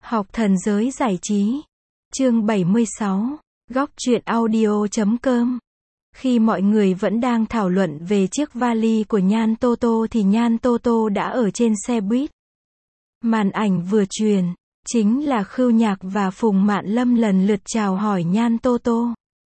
Học thần giới giải trí. Chương 76. Góc truyện audio.com. Khi mọi người vẫn đang thảo luận về chiếc vali của Nhan Toto thì Nhan Toto đã ở trên xe buýt. Màn ảnh vừa truyền, chính là Khưu Nhạc và Phùng Mạn Lâm lần lượt chào hỏi Nhan Toto.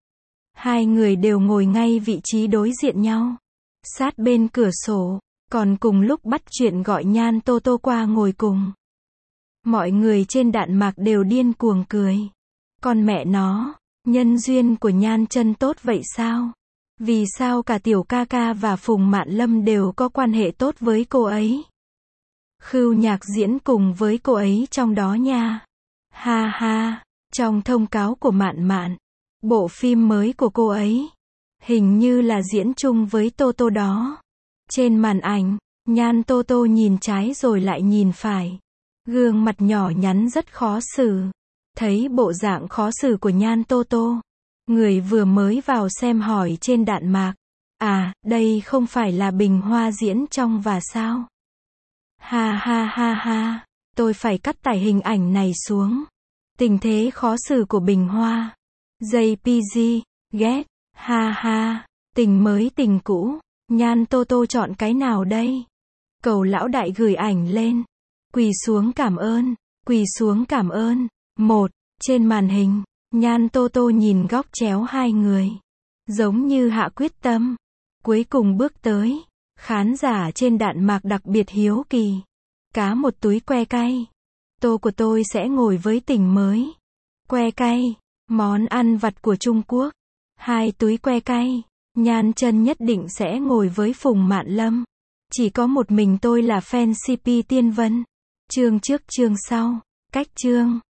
Hai người đều ngồi ngay vị trí đối diện nhau, sát bên cửa sổ, còn cùng lúc bắt chuyện gọi Nhan Toto qua ngồi cùng. Mọi người trên đạn mạc đều điên cuồng cười. Con mẹ nó, nhân duyên của Nhan chân tốt vậy sao? Vì sao cả Tiểu ca ca và Phùng Mạn Lâm đều có quan hệ tốt với cô ấy? Khưu Nhạc diễn cùng với cô ấy trong đó nha. Ha ha, trong thông cáo của Mạn Mạn, bộ phim mới của cô ấy, hình như là diễn chung với Toto đó. Trên màn ảnh, Nhan Toto nhìn trái rồi lại nhìn phải. Gương mặt nhỏ nhắn rất khó xử. Thấy bộ dạng khó xử của Nhan Toto, người vừa mới vào xem hỏi trên đạn mạc. À, đây không phải là Bình Hoa diễn trong và sao? Ha ha ha ha, tôi phải cắt tải hình ảnh này xuống. Tình thế khó xử của Bình Hoa. JPG, ghét, ha ha, tình mới tình cũ, Nhan Toto chọn cái nào đây? Cầu lão đại gửi ảnh lên. Quỳ xuống cảm ơn, quỳ xuống cảm ơn. Trên màn hình, Nhan Toto nhìn góc chéo hai người, giống như hạ quyết tâm. Cuối cùng bước tới. Khán giả trên đạn mạc đặc biệt hiếu kỳ. Cá một túi que cay. Tô của tôi sẽ ngồi với tình mới. Que cay, món ăn vặt của Trung Quốc. 2 túi que cay. Nhan chân nhất định sẽ ngồi với Phùng Mạn Lâm. Chỉ có một mình tôi là fan CP Tiên Vân. Chương trước chương sau. Cách chương.